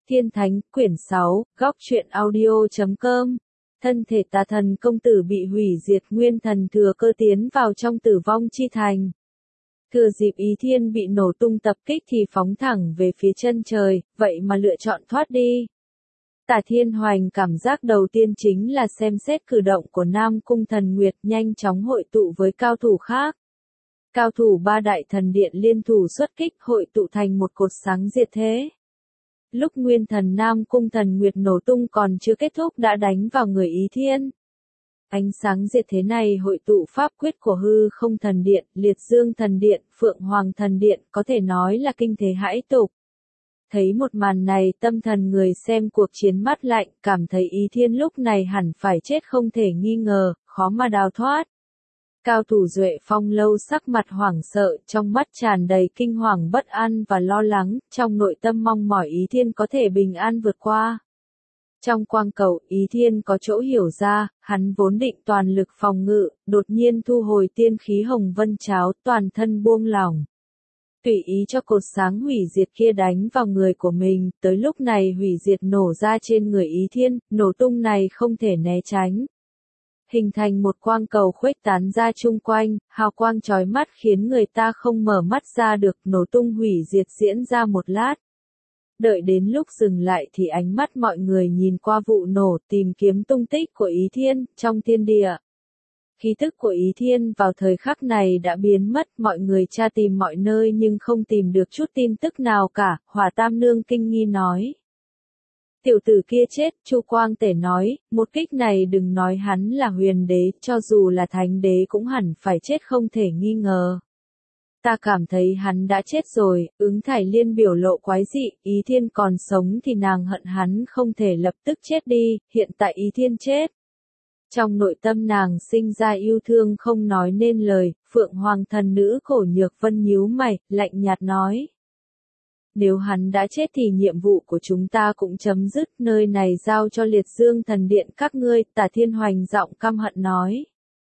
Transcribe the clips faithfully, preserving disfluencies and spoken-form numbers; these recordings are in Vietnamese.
Thiên Thánh, quyển sáu, góc truyện audio chấm com. Thân thể tà thần công tử bị hủy diệt, nguyên thần thừa cơ tiến vào trong tử vong chi thành. Thừa dịp Ý Thiên bị nổ tung tập kích thì phóng thẳng về phía chân trời, vậy mà lựa chọn thoát đi. Tả Thiên Hoành cảm giác đầu tiên chính là xem xét cử động của Nam Cung Thần Nguyệt, nhanh chóng hội tụ với cao thủ khác. Cao thủ ba đại thần điện liên thủ xuất kích, hội tụ thành một cột sáng diệt thế. Lúc nguyên thần Nam Cung Thần Nguyệt nổ tung còn chưa kết thúc đã đánh vào người Ý Thiên. Ánh sáng diệt thế này hội tụ pháp quyết của Hư Không Thần Điện, Liệt Dương Thần Điện, Phượng Hoàng Thần Điện, có thể nói là kinh thế hãi tục. Thấy một màn này, tâm thần người xem cuộc chiến mắt lạnh, cảm thấy Ý Thiên lúc này hẳn phải chết không thể nghi ngờ, khó mà đào thoát. Cao thủ Duệ Phong Lâu sắc mặt hoảng sợ, trong mắt tràn đầy kinh hoàng bất an và lo lắng, trong nội tâm mong mỏi Ý Thiên có thể bình an vượt qua. Trong quang cầu, Ý Thiên có chỗ hiểu ra, hắn vốn định toàn lực phòng ngự, đột nhiên thu hồi tiên khí hồng vân cháo, toàn thân buông lỏng. Tùy ý cho cột sáng hủy diệt kia đánh vào người của mình, tới lúc này hủy diệt nổ ra trên người Ý Thiên, nổ tung này không thể né tránh. Hình thành một quang cầu khuếch tán ra chung quanh, hào quang chói mắt khiến người ta không mở mắt ra được, nổ tung hủy diệt diễn ra một lát. Đợi đến lúc dừng lại thì ánh mắt mọi người nhìn qua vụ nổ, tìm kiếm tung tích của Ý Thiên trong thiên địa. Khí tức của Ý Thiên vào thời khắc này đã biến mất, mọi người tra tìm mọi nơi nhưng không tìm được chút tin tức nào cả, Hỏa Tam Nương kinh nghi nói. Tiểu tử kia chết, Chu Quang Tể nói, một kích này đừng nói hắn là huyền đế, cho dù là thánh đế cũng hẳn phải chết không thể nghi ngờ. Ta cảm thấy hắn đã chết rồi, Ứng Thải Liên biểu lộ quái dị, Ý Thiên còn sống thì nàng hận hắn không thể lập tức chết đi, hiện tại Ý Thiên chết. Trong nội tâm nàng sinh ra yêu thương không nói nên lời, Phượng Hoàng thần nữ Cổ Nhược Vân nhíu mày, lạnh nhạt nói. Nếu hắn đã chết thì nhiệm vụ của chúng ta cũng chấm dứt, nơi này giao cho Liệt Dương Thần Điện các ngươi, Tả Thiên Hoành giọng căm hận nói.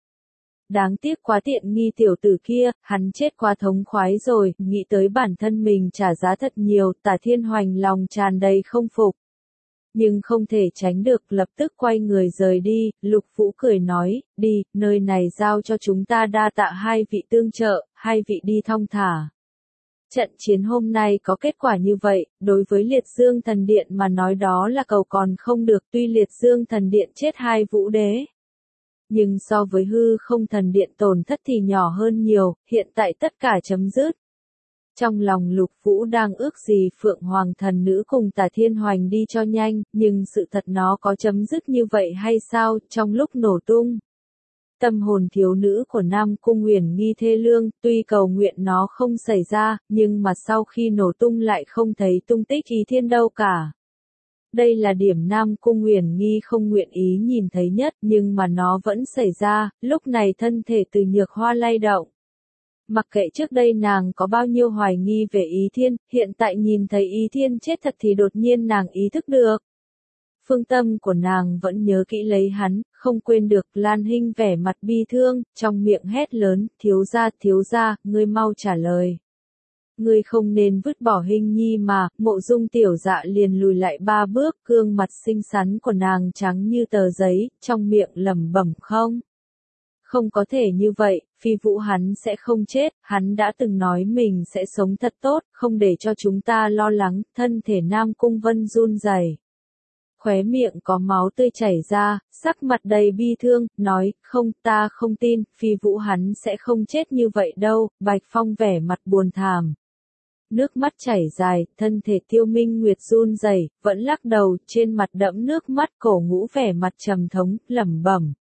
Đáng tiếc quá tiện nghi tiểu tử kia, hắn chết quá thống khoái rồi, nghĩ tới bản thân mình trả giá thật nhiều, Tả Thiên Hoành lòng tràn đầy không phục. Nhưng không thể tránh được, lập tức quay người rời đi, Lục Vũ cười nói, đi, nơi này giao cho chúng ta, đa tạ hai vị tương trợ, hai vị đi thong thả. Trận chiến hôm nay có kết quả như vậy, đối với Liệt Dương Thần Điện mà nói đó là cầu còn không được, tuy Liệt Dương Thần Điện chết hai vũ đế. Nhưng so với Hư Không Thần Điện tổn thất thì nhỏ hơn nhiều, hiện tại tất cả chấm dứt. Trong lòng Lục Vũ đang ước gì Phượng Hoàng thần nữ cùng Tả Thiên Hoành đi cho nhanh, nhưng sự thật nó có chấm dứt như vậy hay sao, trong lúc nổ tung. Tâm hồn thiếu nữ của Nam Cung Uyển Nghi thê lương, tuy cầu nguyện nó không xảy ra, nhưng mà sau khi nổ tung lại không thấy tung tích Ý Thiên đâu cả. Đây là điểm Nam Cung Uyển Nghi không nguyện ý nhìn thấy nhất, nhưng mà nó vẫn xảy ra, lúc này thân thể Từ Nhược Hoa lay động. Mặc kệ trước đây nàng có bao nhiêu hoài nghi về Ý Thiên, hiện tại nhìn thấy Ý Thiên chết thật thì đột nhiên nàng ý thức được. Phương tâm của nàng vẫn nhớ kỹ lấy hắn, không quên được. Lan Hinh vẻ mặt bi thương, trong miệng hét lớn, thiếu gia, thiếu gia, ngươi mau trả lời. Ngươi không nên vứt bỏ Hinh Nhi mà, Mộ Dung tiểu dạ liền lùi lại ba bước, gương mặt xinh xắn của nàng trắng như tờ giấy, trong miệng lẩm bẩm không. Không có thể như vậy, Phi Vũ hắn sẽ không chết, hắn đã từng nói mình sẽ sống thật tốt, không để cho chúng ta lo lắng, thân thể Nam Cung Vân run rẩy. Khóe miệng có máu tươi chảy ra, sắc mặt đầy bi thương, nói, không, ta không tin, Phi Vũ hắn sẽ không chết như vậy đâu, Bạch Phong vẻ mặt buồn thảm. Nước mắt chảy dài, thân thể Tiêu Minh Nguyệt run rẩy, vẫn lắc đầu, trên mặt đẫm nước mắt, Cổ Ngũ vẻ mặt trầm thống, lẩm bẩm.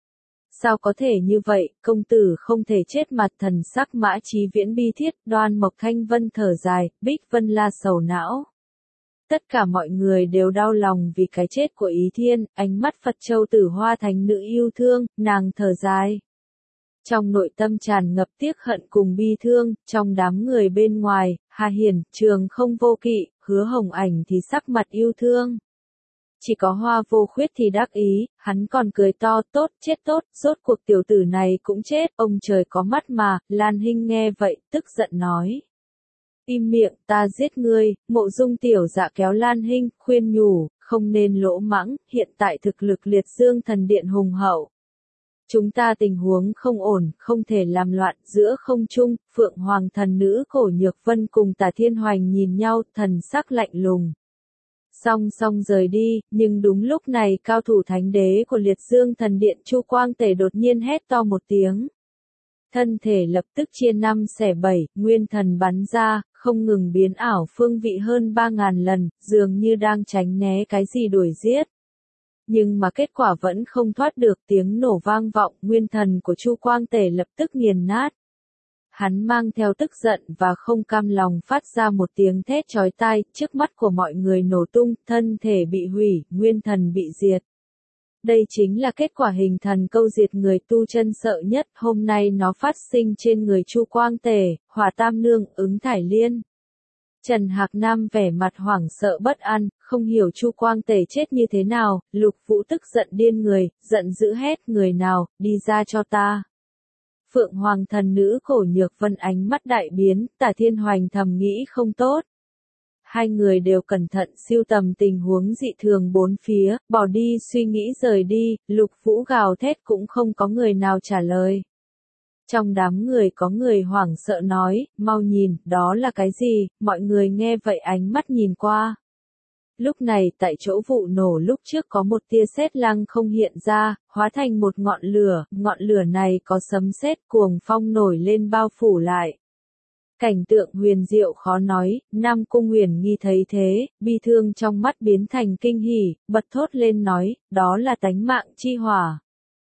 Sao có thể như vậy, công tử không thể chết, mặt thần sắc Mã Chí Viễn bi thiết, Đoan Mộc Thanh Vân thở dài, Bích Vân La sầu não. Tất cả mọi người đều đau lòng vì cái chết của Ý Thiên, ánh mắt Phật Châu Tử Hoa thành nữ yêu thương, nàng thở dài. Trong nội tâm tràn ngập tiếc hận cùng bi thương, trong đám người bên ngoài, Hà Hiển, Trường Không Vô Kỵ, Hứa Hồng Ảnh thì sắc mặt yêu thương. Chỉ có Hoa Vô Khuyết thì đắc ý, hắn còn cười to, tốt, chết tốt, rốt cuộc tiểu tử này cũng chết, ông trời có mắt mà, Lan Hinh nghe vậy, tức giận nói. Im miệng, ta giết ngươi, Mộ Dung tiểu dạ kéo Lan Hinh, khuyên nhủ, không nên lỗ mãng, hiện tại thực lực liệt dương thần điện hùng hậu. Chúng ta tình huống không ổn, không thể làm loạn, giữa không trung, Phượng Hoàng thần nữ Cổ Nhược Vân cùng Tả Thiên Hoành nhìn nhau, thần sắc lạnh lùng. Song song rời đi, nhưng đúng lúc này cao thủ thánh đế của liệt dương thần điện Chu Quang Tể đột nhiên hét to một tiếng. Thân thể lập tức chia năm xẻ bảy, nguyên thần bắn ra, không ngừng biến ảo phương vị hơn ba ngàn lần, dường như đang tránh né cái gì đuổi giết. Nhưng mà kết quả vẫn không thoát được, tiếng nổ vang vọng, nguyên thần của Chu Quang Tể lập tức nghiền nát. Hắn mang theo tức giận và không cam lòng phát ra một tiếng thét chói tai, trước mắt của mọi người nổ tung, thân thể bị hủy, nguyên thần bị diệt. Đây chính là kết quả hình thần câu diệt người tu chân sợ nhất, hôm nay nó phát sinh trên người Chu Quang Tể, Hỏa Tam Nương, Ứng Thải Liên. Trần Hạc Nam vẻ mặt hoảng sợ bất an, không hiểu Chu Quang Tể chết như thế nào, Lục Vũ tức giận điên người, giận dữ hét, người nào, đi ra cho ta. Phượng Hoàng thần nữ Cổ Nhược Vân ánh mắt đại biến, Tả Thiên Hoành thầm nghĩ không tốt. Hai người đều cẩn thận siêu tầm tình huống dị thường bốn phía, bỏ đi suy nghĩ rời đi, Lục Vũ gào thét cũng không có người nào trả lời. Trong đám người có người hoảng sợ nói, mau nhìn, đó là cái gì, mọi người nghe vậy ánh mắt nhìn qua. Lúc này tại chỗ vụ nổ lúc trước có một tia sét lăng không hiện ra, hóa thành một ngọn lửa, ngọn lửa này có sấm sét cuồng phong nổi lên bao phủ lại. Cảnh tượng huyền diệu khó nói, Nam Cung Huyền Nghi thấy thế, bi thương trong mắt biến thành kinh hỉ, bật thốt lên nói, đó là tánh mạng chi hỏa.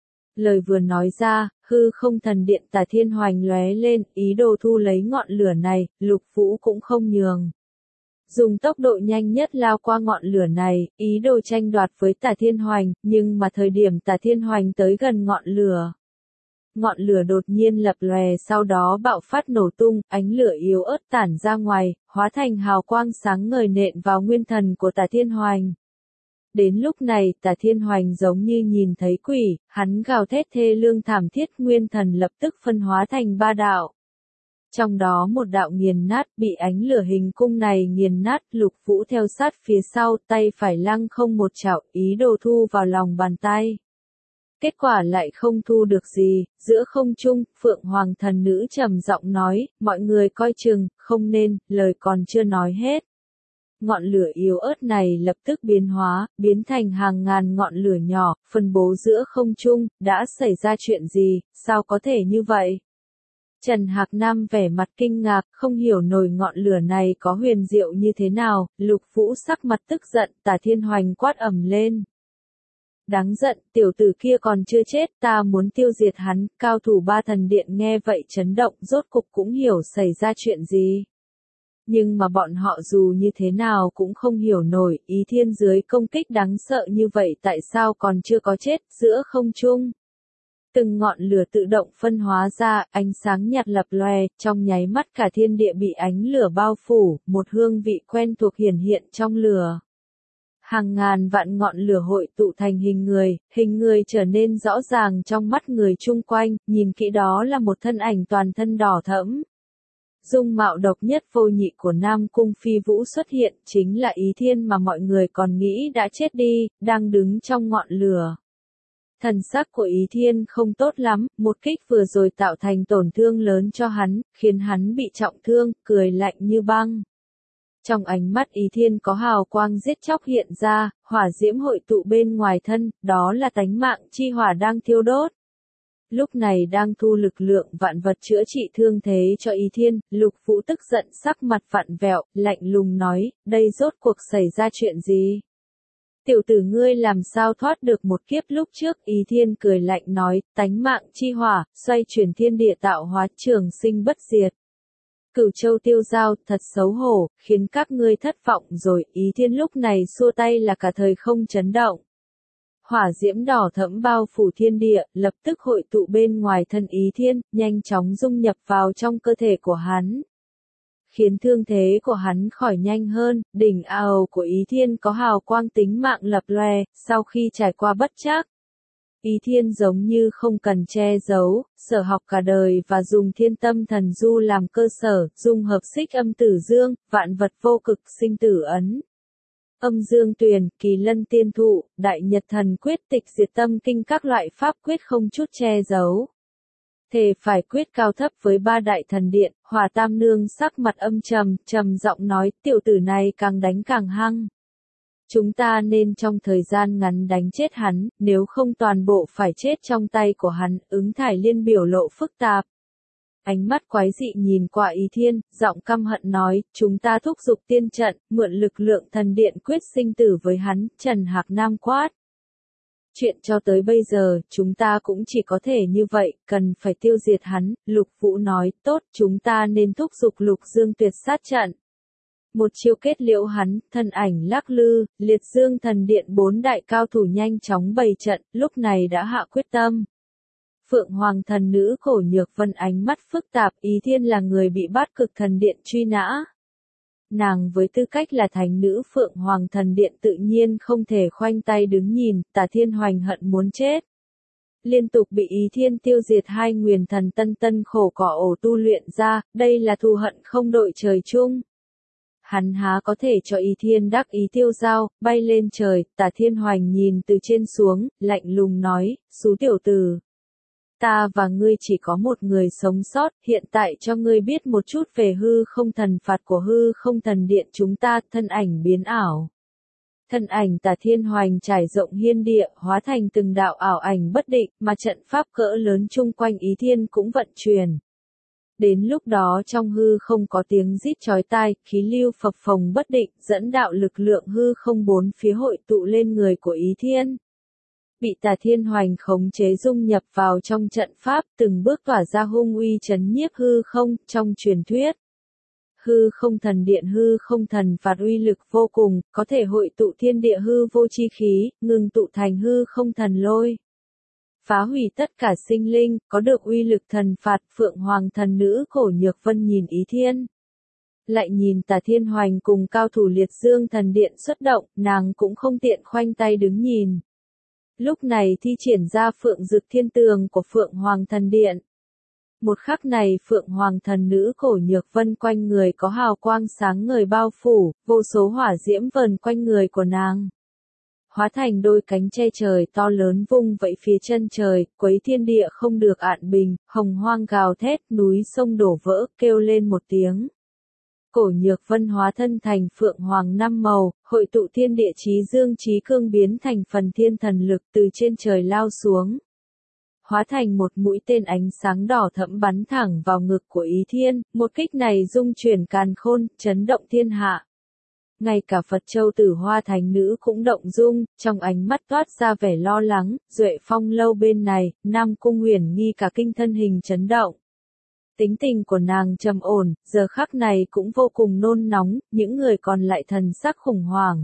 Lời vừa nói ra, hư không thần điện Tả Thiên Hoành lóe lên, ý đồ thu lấy ngọn lửa này, Lục Vũ cũng không nhường. Dùng tốc độ nhanh nhất lao qua ngọn lửa này, ý đồ tranh đoạt với Tả Thiên Hoành, nhưng mà thời điểm Tả Thiên Hoành tới gần ngọn lửa. Ngọn lửa đột nhiên lập lòe sau đó bạo phát nổ tung, ánh lửa yếu ớt tản ra ngoài, hóa thành hào quang sáng ngời nện vào nguyên thần của Tả Thiên Hoành. Đến lúc này Tả Thiên Hoành giống như nhìn thấy quỷ, hắn gào thét thê lương thảm thiết, nguyên thần lập tức phân hóa thành ba đạo. Trong đó một đạo nghiền nát, bị ánh lửa hình cung này nghiền nát, Lục Vũ theo sát phía sau, tay phải lăng không một chảo, ý đồ thu vào lòng bàn tay. Kết quả lại không thu được gì, giữa không trung, Phượng Hoàng thần nữ trầm giọng nói, mọi người coi chừng, không nên, lời còn chưa nói hết. Ngọn lửa yếu ớt này lập tức biến hóa, biến thành hàng ngàn ngọn lửa nhỏ, phân bố giữa không trung, đã xảy ra chuyện gì, sao có thể như vậy? Trần Hạc Nam vẻ mặt kinh ngạc, không hiểu nổi ngọn lửa này có huyền diệu như thế nào, Lục Vũ sắc mặt tức giận, Tả Thiên Hoành quát ầm lên. Đáng giận, tiểu tử kia còn chưa chết, ta muốn tiêu diệt hắn, cao thủ ba thần điện nghe vậy chấn động, rốt cục cũng hiểu xảy ra chuyện gì. Nhưng mà bọn họ dù như thế nào cũng không hiểu nổi, Ý Thiên dưới công kích đáng sợ như vậy tại sao còn chưa có chết, giữa không trung. Từng ngọn lửa tự động phân hóa ra, ánh sáng nhạt lập lòe, trong nháy mắt cả thiên địa bị ánh lửa bao phủ, một hương vị quen thuộc hiển hiện trong lửa. Hàng ngàn vạn ngọn lửa hội tụ thành hình người, hình người trở nên rõ ràng trong mắt người chung quanh, nhìn kỹ đó là một thân ảnh toàn thân đỏ thẫm. Dung mạo độc nhất vô nhị của Nam Cung Phi Vũ xuất hiện, chính là Ý Thiên mà mọi người còn nghĩ đã chết đi, đang đứng trong ngọn lửa. Thần sắc của Ý Thiên không tốt lắm, một kích vừa rồi tạo thành tổn thương lớn cho hắn, khiến hắn bị trọng thương, cười lạnh như băng. Trong ánh mắt Ý Thiên có hào quang giết chóc hiện ra, hỏa diễm hội tụ bên ngoài thân, đó là tánh mạng chi hỏa đang thiêu đốt. Lúc này đang thu lực lượng vạn vật chữa trị thương thế cho Ý Thiên, Lục Vũ tức giận sắc mặt vặn vẹo, lạnh lùng nói, đây rốt cuộc xảy ra chuyện gì? Tiểu tử ngươi làm sao thoát được một kiếp lúc trước, Ý Thiên cười lạnh nói, tánh mạng chi hỏa, xoay chuyển thiên địa tạo hóa trường sinh bất diệt. Cửu châu tiêu giao, thật xấu hổ, khiến các ngươi thất vọng rồi, Ý Thiên lúc này xua tay là cả thời không chấn động. Hỏa diễm đỏ thẫm bao phủ thiên địa, lập tức hội tụ bên ngoài thân Ý Thiên, nhanh chóng dung nhập vào trong cơ thể của hắn. Khiến thương thế của hắn khỏi nhanh hơn, đỉnh ao của Ý Thiên có hào quang tính mạng lập lòe, sau khi trải qua bất trắc. Ý Thiên giống như không cần che giấu, sở học cả đời và dùng thiên tâm thần du làm cơ sở, dung hợp xích âm tử dương, vạn vật vô cực sinh tử ấn. Âm dương tuyền, kỳ lân tiên thụ, đại nhật thần quyết tịch diệt tâm kinh các loại pháp quyết không chút che giấu. Thề phải quyết cao thấp với ba đại thần điện, Hòa Tam Nương sắc mặt âm trầm, trầm giọng nói, tiểu tử này càng đánh càng hăng. Chúng ta nên trong thời gian ngắn đánh chết hắn, nếu không toàn bộ phải chết trong tay của hắn, ứng thải liên biểu lộ phức tạp. Ánh mắt quái dị nhìn qua Ý Thiên, giọng căm hận nói, chúng ta thúc giục tiên trận, mượn lực lượng thần điện quyết sinh tử với hắn, Trần Hạc Nam quát. Chuyện cho tới bây giờ, chúng ta cũng chỉ có thể như vậy, cần phải tiêu diệt hắn, Lục Vũ nói, tốt, chúng ta nên thúc giục Lục Dương tuyệt sát trận. Một chiêu kết liễu hắn, thân ảnh lắc lư, liệt dương thần điện bốn đại cao thủ nhanh chóng bày trận, lúc này đã hạ quyết tâm. Phượng Hoàng thần nữ Cổ Nhược Vân ánh mắt phức tạp, Ý Thiên là người bị bắt cực thần điện truy nã. Nàng với tư cách là thánh nữ Phượng Hoàng thần điện tự nhiên không thể khoanh tay đứng nhìn, Tả Thiên Hoành hận muốn chết. Liên tục bị Ý Thiên tiêu diệt hai nguyền thần tân tân khổ cỏ ổ tu luyện ra, đây là thù hận không đội trời chung. Hắn há có thể cho Ý Thiên đắc ý tiêu dao, bay lên trời, Tả Thiên Hoành nhìn từ trên xuống, lạnh lùng nói, xú tiểu tử. Ta và ngươi chỉ có một người sống sót, hiện tại cho ngươi biết một chút về hư không thần phạt của hư không thần điện chúng ta, thân ảnh biến ảo. Thân ảnh Tả Thiên Hoành trải rộng hiên địa, hóa thành từng đạo ảo ảnh bất định, mà trận pháp cỡ lớn chung quanh Ý Thiên cũng vận chuyển. Đến lúc đó trong hư không có tiếng rít chói tai, khí lưu phập phồng bất định, dẫn đạo lực lượng hư không bốn phía hội tụ lên người của Ý Thiên. Bị Tả Thiên Hoành khống chế dung nhập vào trong trận pháp, từng bước tỏa ra hung uy trấn nhiếp hư không, trong truyền thuyết. Hư không thần điện hư không thần phạt uy lực vô cùng, có thể hội tụ thiên địa hư vô chi khí, ngừng tụ thành hư không thần lôi. Phá hủy tất cả sinh linh, có được uy lực thần phạt, Phượng Hoàng thần nữ Cổ Nhược Vân nhìn Ý Thiên. Lại nhìn Tả Thiên Hoành cùng cao thủ liệt dương thần điện xuất động, nàng cũng không tiện khoanh tay đứng nhìn. Lúc này thi triển ra Phượng Dực Thiên Tường của Phượng Hoàng thần điện. Một khắc này Phượng Hoàng thần nữ Cổ Nhược Vân quanh người có hào quang sáng ngời bao phủ, vô số hỏa diễm vờn quanh người của nàng. Hóa thành đôi cánh che trời to lớn vung vẫy phía chân trời, quấy thiên địa không được ạn bình, hồng hoang gào thét, núi sông đổ vỡ, kêu lên một tiếng. Cổ Nhược Vân hóa thân thành Phượng Hoàng năm màu, hội tụ thiên địa chí dương chí cương biến thành phần thiên thần lực từ trên trời lao xuống. Hóa thành một mũi tên ánh sáng đỏ thẫm bắn thẳng vào ngực của Ý Thiên, một kích này dung chuyển càn khôn, chấn động thiên hạ. Ngay cả Phật Châu Tử Hoa Thánh Nữ cũng động dung, trong ánh mắt toát ra vẻ lo lắng, Duệ Phong lâu bên này, Nam Cung Huyền Nghi cả kinh thân hình chấn động. Tính tình của nàng trầm ổn, giờ khắc này cũng vô cùng nôn nóng, những người còn lại thần sắc khủng hoảng.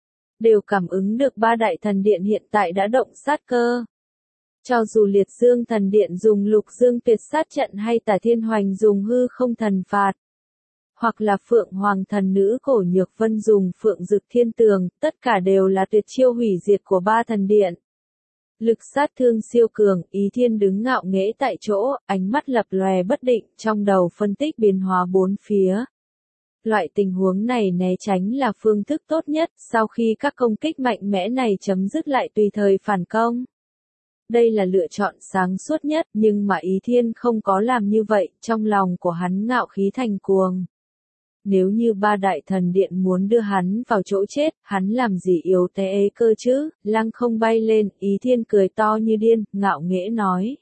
Đều cảm ứng được ba đại thần điện hiện tại đã động sát cơ. Cho dù liệt dương thần điện dùng lục dương tuyệt sát trận hay Tả Thiên Hoành dùng hư không thần phạt. Hoặc là Phượng Hoàng thần nữ Cổ Nhược Vân dùng Phượng Dực Thiên Tường, tất cả đều là tuyệt chiêu hủy diệt của ba thần điện. Lực sát thương siêu cường, Ý Thiên đứng ngạo nghễ tại chỗ, ánh mắt lập lòe bất định, trong đầu phân tích biến hóa bốn phía. Loại tình huống này né tránh là phương thức tốt nhất, sau khi các công kích mạnh mẽ này chấm dứt lại tùy thời phản công. Đây là lựa chọn sáng suốt nhất, nhưng mà Ý Thiên không có làm như vậy, trong lòng của hắn ngạo khí thành cuồng. Nếu như ba đại thần điện muốn đưa hắn vào chỗ chết, hắn làm gì yếu thế ấy cơ chứ, lăng không bay lên, Ý Thiên cười to như điên, ngạo nghễ nói.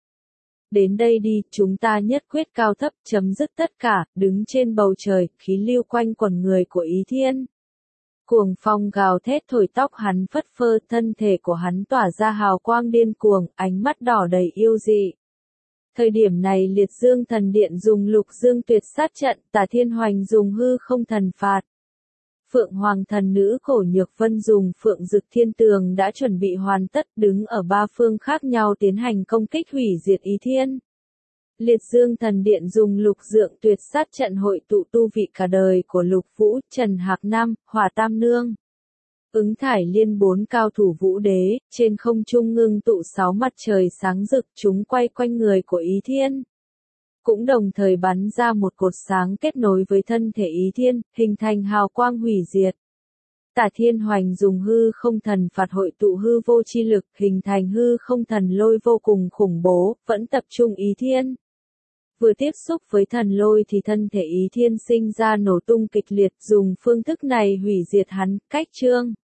Đến đây đi, chúng ta nhất quyết cao thấp, chấm dứt tất cả, đứng trên bầu trời, khí lưu quanh quần người của Ý Thiên. Cuồng phong gào thét thổi tóc hắn phất phơ, thân thể của hắn tỏa ra hào quang điên cuồng, ánh mắt đỏ đầy yêu dị. Thời điểm này liệt dương thần điện dùng lục dương tuyệt sát trận, Tả Thiên Hoành dùng hư không thần phạt. Phượng Hoàng thần nữ Cổ Nhược Vân dùng Phượng Dực Thiên Tường đã chuẩn bị hoàn tất, đứng ở ba phương khác nhau tiến hành công kích hủy diệt Ý Thiên. Liệt dương thần điện dùng lục dượng tuyệt sát trận hội tụ tu vị cả đời của Lục Vũ, Trần Hạc Nam, Hòa Tam Nương. Ứng thải liên bốn cao thủ vũ đế, trên không trung ngưng tụ sáu mặt trời sáng rực, chúng quay quanh người của Ý Thiên. Cũng đồng thời bắn ra một cột sáng kết nối với thân thể Ý Thiên, hình thành hào quang hủy diệt. Tả Thiên Hoành dùng hư không thần phạt hội tụ hư vô chi lực, hình thành hư không thần lôi vô cùng khủng bố, vẫn tập trung Ý Thiên. Vừa tiếp xúc với thần lôi thì thân thể Ý Thiên sinh ra nổ tung kịch liệt, dùng phương thức này hủy diệt hắn, cách trương.